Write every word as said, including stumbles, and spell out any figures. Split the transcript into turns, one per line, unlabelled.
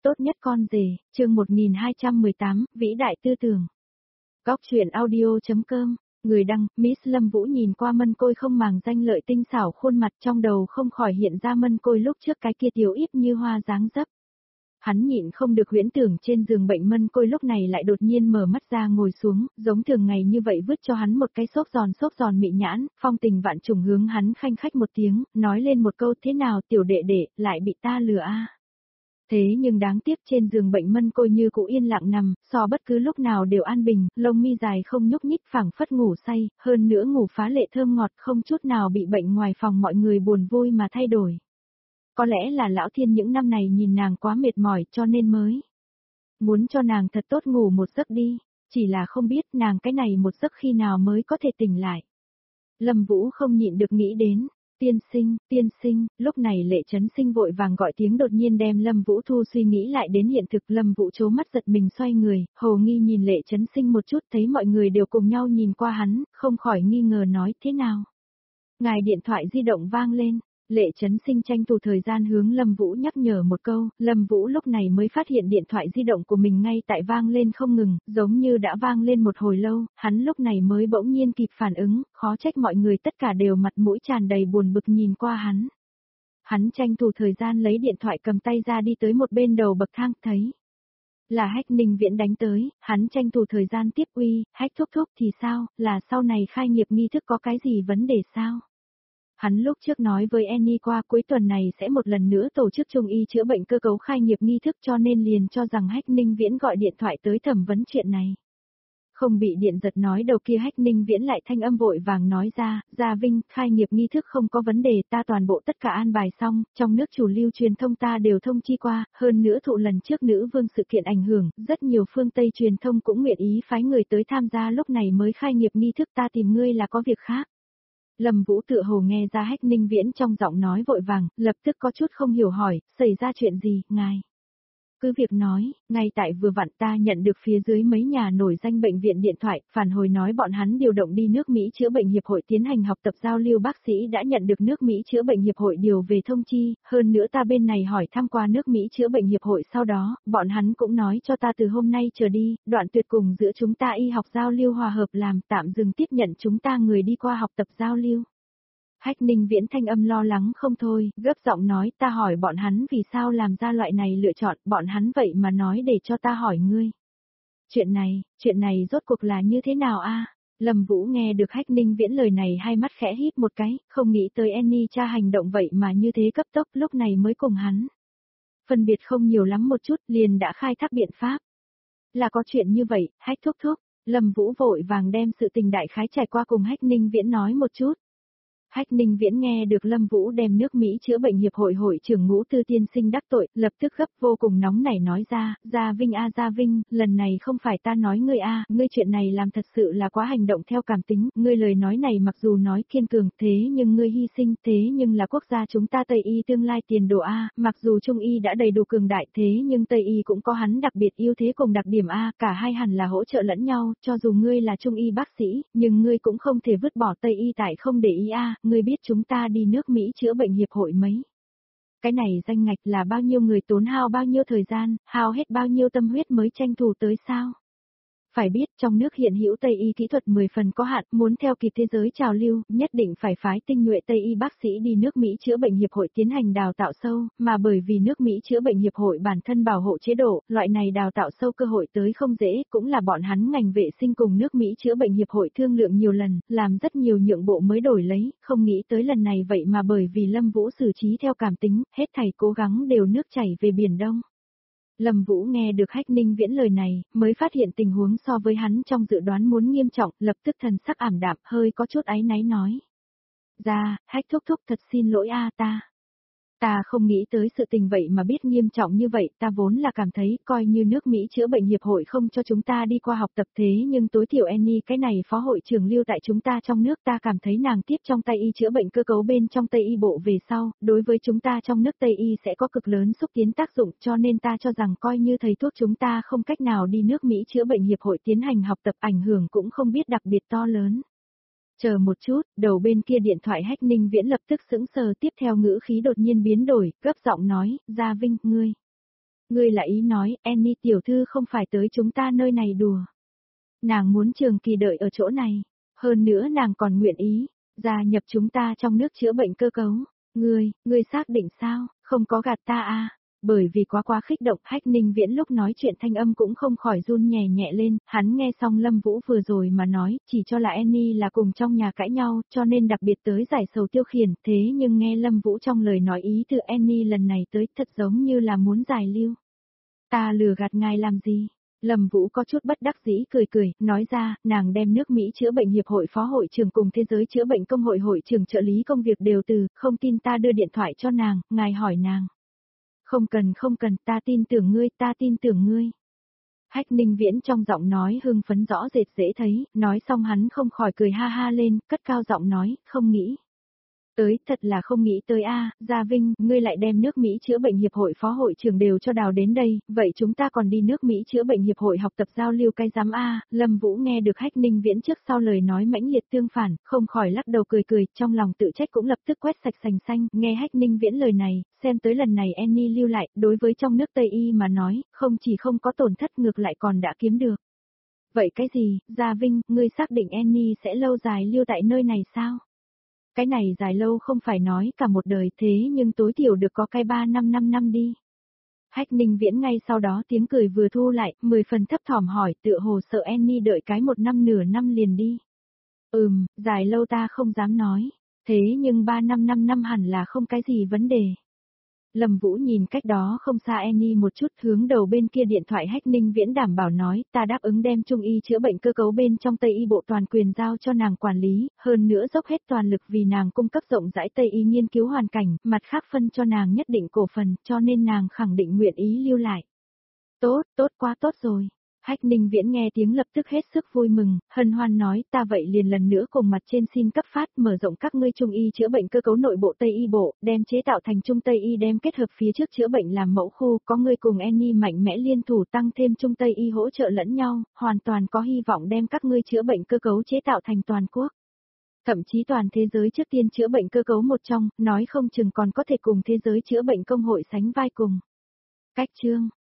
Tốt nhất con rể, chương một nghìn hai trăm mười tám, vĩ đại tư tưởng. Góc truyện audio chấm com, người đăng, Miss Lâm Vũ nhìn qua Mân Côi không màng danh lợi tinh xảo khuôn mặt, trong đầu không khỏi hiện ra Mân Côi lúc trước cái kia tiểu ít như hoa dáng dấp. Hắn nhịn không được huyễn tưởng trên giường bệnh Mân Côi lúc này lại đột nhiên mở mắt ra ngồi xuống, giống thường ngày như vậy vứt cho hắn một cái xốp giòn xốp giòn mị nhãn, phong tình vạn trùng hướng hắn khanh khách một tiếng, nói lên một câu thế nào tiểu đệ đệ, lại bị ta lừa a. Thế nhưng đáng tiếc trên giường bệnh Mân Côi như cũ yên lặng nằm, so bất cứ lúc nào đều an bình, lông mi dài không nhúc nhích phẳng phất ngủ say, hơn nữa ngủ phá lệ thơm ngọt không chút nào bị bệnh ngoài phòng mọi người buồn vui mà thay đổi. Có lẽ là lão thiên những năm này nhìn nàng quá mệt mỏi cho nên mới muốn cho nàng thật tốt ngủ một giấc đi, chỉ là không biết nàng cái này một giấc khi nào mới có thể tỉnh lại. Lâm Vũ không nhịn được nghĩ đến. Tiên sinh, tiên sinh, lúc này Lệ Chấn Sinh vội vàng gọi tiếng đột nhiên đem Lâm Vũ thu suy nghĩ lại đến hiện thực. Lâm Vũ trố mắt giật mình xoay người, hồ nghi nhìn Lệ Chấn Sinh một chút, thấy mọi người đều cùng nhau nhìn qua hắn, không khỏi nghi ngờ nói thế nào. Ngài điện thoại di động vang lên. Lệ Chấn Sinh tranh thủ thời gian hướng Lâm Vũ nhắc nhở một câu, Lâm Vũ lúc này mới phát hiện điện thoại di động của mình ngay tại vang lên không ngừng, giống như đã vang lên một hồi lâu, hắn lúc này mới bỗng nhiên kịp phản ứng, khó trách mọi người tất cả đều mặt mũi tràn đầy buồn bực nhìn qua hắn. Hắn tranh thủ thời gian lấy điện thoại cầm tay ra đi tới một bên đầu bậc thang, thấy là Hách Ninh Viễn đánh tới, hắn tranh thủ thời gian tiếp uy, Hách thúc thúc thì sao, là sau này khai nghiệp nghi thức có cái gì vấn đề sao? Hắn lúc trước nói với Annie qua cuối tuần này sẽ một lần nữa tổ chức trung y chữa bệnh cơ cấu khai nghiệp nghi thức cho nên liền cho rằng Hách Ninh Viễn gọi điện thoại tới thẩm vấn chuyện này. Không bị điện giật nói đầu kia Hách Ninh Viễn lại thanh âm vội vàng nói ra, Gia Vinh, khai nghiệp nghi thức không có vấn đề, ta toàn bộ tất cả an bài xong, trong nước chủ lưu truyền thông ta đều thông chi qua, hơn nữa thụ lần trước nữ vương sự kiện ảnh hưởng, rất nhiều phương Tây truyền thông cũng nguyện ý phái người tới tham gia lúc này mới khai nghiệp nghi thức ta tìm ngươi là có việc khác. Lâm Vũ tựa hồ nghe ra Hách Ninh Viễn trong giọng nói vội vàng, lập tức có chút không hiểu hỏi, xảy ra chuyện gì, ngài? Cứ việc nói, ngay tại vừa vặn ta nhận được phía dưới mấy nhà nổi danh bệnh viện điện thoại, phản hồi nói bọn hắn điều động đi nước Mỹ chữa bệnh hiệp hội tiến hành học tập giao lưu bác sĩ đã nhận được nước Mỹ chữa bệnh hiệp hội điều về thông chi, hơn nữa ta bên này hỏi thăm qua nước Mỹ chữa bệnh hiệp hội sau đó, bọn hắn cũng nói cho ta từ hôm nay trở đi, đoạn tuyệt cùng giữa chúng ta y học giao lưu hòa hợp làm tạm dừng tiếp nhận chúng ta người đi qua học tập giao lưu. Hách Ninh Viễn thanh âm lo lắng không thôi, gấp giọng nói ta hỏi bọn hắn vì sao làm ra loại này lựa chọn, bọn hắn vậy mà nói để cho ta hỏi ngươi. Chuyện này, chuyện này rốt cuộc là như thế nào a? Lâm Vũ nghe được Hách Ninh Viễn lời này hai mắt khẽ híp một cái, không nghĩ tới Annie cha hành động vậy mà như thế cấp tốc lúc này mới cùng hắn. Phân biệt không nhiều lắm một chút liền đã khai thác biện pháp. Là có chuyện như vậy, Hách thúc thúc, Lâm Vũ vội vàng đem sự tình đại khái trải qua cùng Hách Ninh Viễn nói một chút. Hách Ninh Viễn nghe được Lâm Vũ đem nước Mỹ chữa bệnh hiệp hội hội trưởng Ngũ Tư tiên sinh đắc tội, lập tức gấp vô cùng nóng nảy nói ra, Gia Vinh a Gia Vinh, lần này không phải ta nói ngươi a, ngươi chuyện này làm thật sự là quá hành động theo cảm tính, ngươi lời nói này mặc dù nói kiên cường, thế nhưng ngươi hy sinh, thế nhưng là quốc gia chúng ta Tây y tương lai tiền đồ a, mặc dù Trung y đã đầy đủ cường đại, thế nhưng Tây y cũng có hắn đặc biệt ưu thế cùng đặc điểm a, cả hai hẳn là hỗ trợ lẫn nhau, cho dù ngươi là Trung y bác sĩ, nhưng ngươi cũng không thể vứt bỏ Tây y tại không để ý a. Ngươi biết chúng ta đi nước Mỹ chữa bệnh hiệp hội mấy? Cái này danh ngạch là bao nhiêu người tốn hao bao nhiêu thời gian, hao hết bao nhiêu tâm huyết mới tranh thủ tới sao? Phải biết trong nước hiện hữu Tây y kỹ thuật mười phần có hạn, muốn theo kịp thế giới trào lưu, nhất định phải phái tinh nhuệ Tây y bác sĩ đi nước Mỹ chữa bệnh hiệp hội tiến hành đào tạo sâu, mà bởi vì nước Mỹ chữa bệnh hiệp hội bản thân bảo hộ chế độ, loại này đào tạo sâu cơ hội tới không dễ, cũng là bọn hắn ngành vệ sinh cùng nước Mỹ chữa bệnh hiệp hội thương lượng nhiều lần, làm rất nhiều nhượng bộ mới đổi lấy, không nghĩ tới lần này vậy mà bởi vì Lâm Vũ xử trí theo cảm tính, hết thảy cố gắng đều nước chảy về biển Đông. Lâm Vũ nghe được Hách Ninh Viễn lời này, mới phát hiện tình huống so với hắn trong dự đoán muốn nghiêm trọng, lập tức thần sắc ảm đạm, hơi có chút áy náy nói. Ra, Hách thúc thúc thật xin lỗi a ta. Ta không nghĩ tới sự tình vậy mà biết nghiêm trọng như vậy, ta vốn là cảm thấy coi như nước Mỹ chữa bệnh hiệp hội không cho chúng ta đi qua học tập thế nhưng tối thiểu Annie cái này phó hội trưởng lưu tại chúng ta trong nước ta cảm thấy nàng tiếp trong Tây y chữa bệnh cơ cấu bên trong Tây y bộ về sau, đối với chúng ta trong nước Tây y sẽ có cực lớn xúc tiến tác dụng cho nên ta cho rằng coi như thầy thuốc chúng ta không cách nào đi nước Mỹ chữa bệnh hiệp hội tiến hành học tập ảnh hưởng cũng không biết đặc biệt to lớn. Chờ một chút, đầu bên kia điện thoại Hách Ninh Viễn lập tức sững sờ tiếp theo ngữ khí đột nhiên biến đổi, gấp giọng nói, Gia Vinh, ngươi. Ngươi là ý nói, Annie tiểu thư không phải tới chúng ta nơi này đùa. Nàng muốn trường kỳ đợi ở chỗ này. Hơn nữa nàng còn nguyện ý, gia nhập chúng ta trong nước chữa bệnh cơ cấu. Ngươi, ngươi xác định sao, không có gạt ta à? Bởi vì quá quá khích động, Hách Ninh Viễn lúc nói chuyện thanh âm cũng không khỏi run nhẹ nhẹ lên, hắn nghe xong Lâm Vũ vừa rồi mà nói, chỉ cho là Annie là cùng trong nhà cãi nhau, cho nên đặc biệt tới giải sầu tiêu khiển, thế nhưng nghe Lâm Vũ trong lời nói ý từ Annie lần này tới thật giống như là muốn giải lưu. Ta lừa gạt ngài làm gì? Lâm Vũ có chút bất đắc dĩ cười cười, nói ra, nàng đem nước Mỹ chữa bệnh hiệp hội phó hội trưởng cùng thế giới chữa bệnh công hội hội trưởng trợ lý công việc đều từ, không tin ta đưa điện thoại cho nàng, ngài hỏi nàng. Không cần không cần, ta tin tưởng ngươi, ta tin tưởng ngươi. Hách Ninh Viễn trong giọng nói hưng phấn rõ rệt dễ thấy, nói xong hắn không khỏi cười ha ha lên, cất cao giọng nói, không nghĩ. Tới, thật là không nghĩ tới a, Gia Vinh, ngươi lại đem nước Mỹ chữa bệnh hiệp hội phó hội trưởng đều cho đào đến đây, vậy chúng ta còn đi nước Mỹ chữa bệnh hiệp hội học tập giao lưu cái giám a. Lâm Vũ nghe được Hách Ninh Viễn trước sau lời nói mãnh liệt tương phản, không khỏi lắc đầu cười cười, trong lòng tự trách cũng lập tức quét sạch sành xanh, nghe Hách Ninh Viễn lời này, xem tới lần này Annie lưu lại, đối với trong nước Tây Y mà nói, không chỉ không có tổn thất ngược lại còn đã kiếm được. Vậy cái gì, Gia Vinh, ngươi xác định Annie sẽ lâu dài lưu tại nơi này sao? Cái này dài lâu không phải nói cả một đời thế nhưng tối thiểu được có cái ba năm năm năm đi. Hách Ninh Viễn ngay sau đó tiếng cười vừa thu lại, mười phần thấp thỏm hỏi tựa hồ sợ Annie đợi cái một năm nửa năm liền đi. Ừm, dài lâu ta không dám nói, thế nhưng ba năm năm năm hẳn là không cái gì vấn đề. Lâm Vũ nhìn cách đó không xa Annie một chút hướng đầu bên kia điện thoại Hách Ninh Viễn đảm bảo nói ta đáp ứng đem Trung y chữa bệnh cơ cấu bên trong Tây y bộ toàn quyền giao cho nàng quản lý, hơn nữa dốc hết toàn lực vì nàng cung cấp rộng rãi Tây y nghiên cứu hoàn cảnh, mặt khác phân cho nàng nhất định cổ phần, cho nên nàng khẳng định nguyện ý lưu lại. Tốt, tốt quá tốt rồi. Hách Ninh Viễn nghe tiếng lập tức hết sức vui mừng, hân hoan nói ta vậy liền lần nữa cùng mặt trên xin cấp phát mở rộng các ngươi Trung y chữa bệnh cơ cấu nội bộ Tây y bộ, đem chế tạo thành Trung Tây y đem kết hợp phía trước chữa bệnh làm mẫu khu, có ngươi cùng Annie mạnh mẽ liên thủ tăng thêm Trung Tây y hỗ trợ lẫn nhau, hoàn toàn có hy vọng đem các ngươi chữa bệnh cơ cấu chế tạo thành toàn quốc. Thậm chí toàn thế giới trước tiên chữa bệnh cơ cấu một trong, nói không chừng còn có thể cùng thế giới chữa bệnh công hội sánh vai cùng. Cách chương